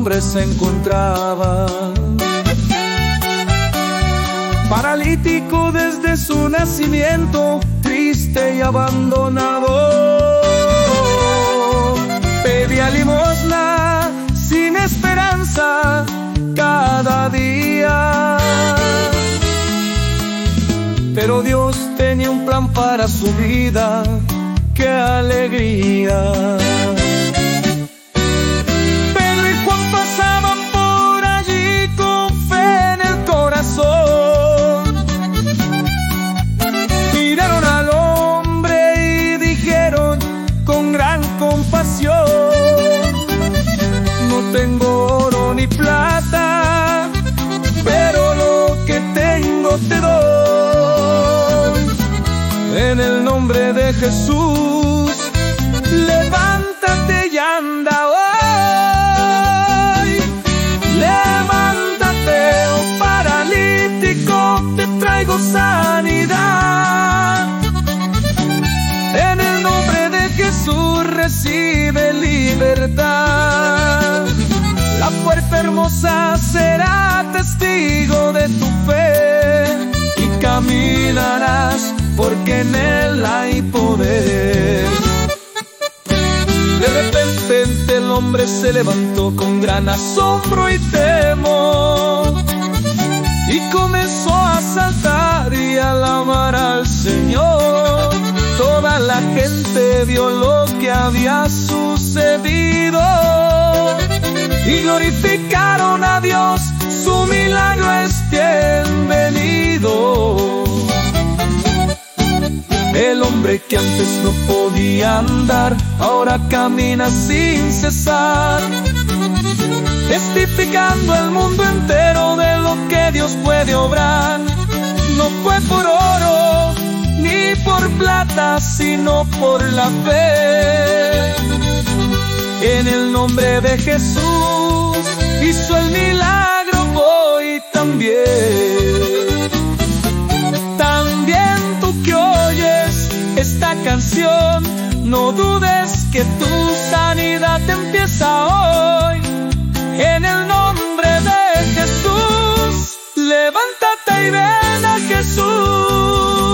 hombre se encontraba paralítico desde su nacimiento, triste y abandonado. Pedía limosna sin esperanza cada día, pero Dios tenía un plan para su vida. ¡Qué alegría! Pedro y Juan pasaban por allí con fe en el corazón. Miraron al hombre y dijeron con gran compasión: no tengo oro ni plata, pero lo que tengo te doy. En el nombre de Jesús, levántate y anda hoy. Levántate, oh paralítico, te traigo sanidad. En el nombre de Jesús recibe libertad. La puerta hermosa será testigo de tu fe y caminarás porque en él hay poder. De repente el hombre se levantó con gran asombro y temor y comenzó a saltar y a alabar al Señor. Toda la gente vio lo que había sucedido y glorificaron a Dios, su milagro es bienvenido. El hombre que antes no podía andar, ahora camina sin cesar, testificando al mundo entero de lo que Dios puede obrar. No fue por oro ni por plata, sino por la fe. En el nombre de Jesús hizo el milagro hoy también. También tú que oyes esta canción, no dudes que tu sanidad empieza hoy. En el nombre de Jesús, levántate y ven a Jesús.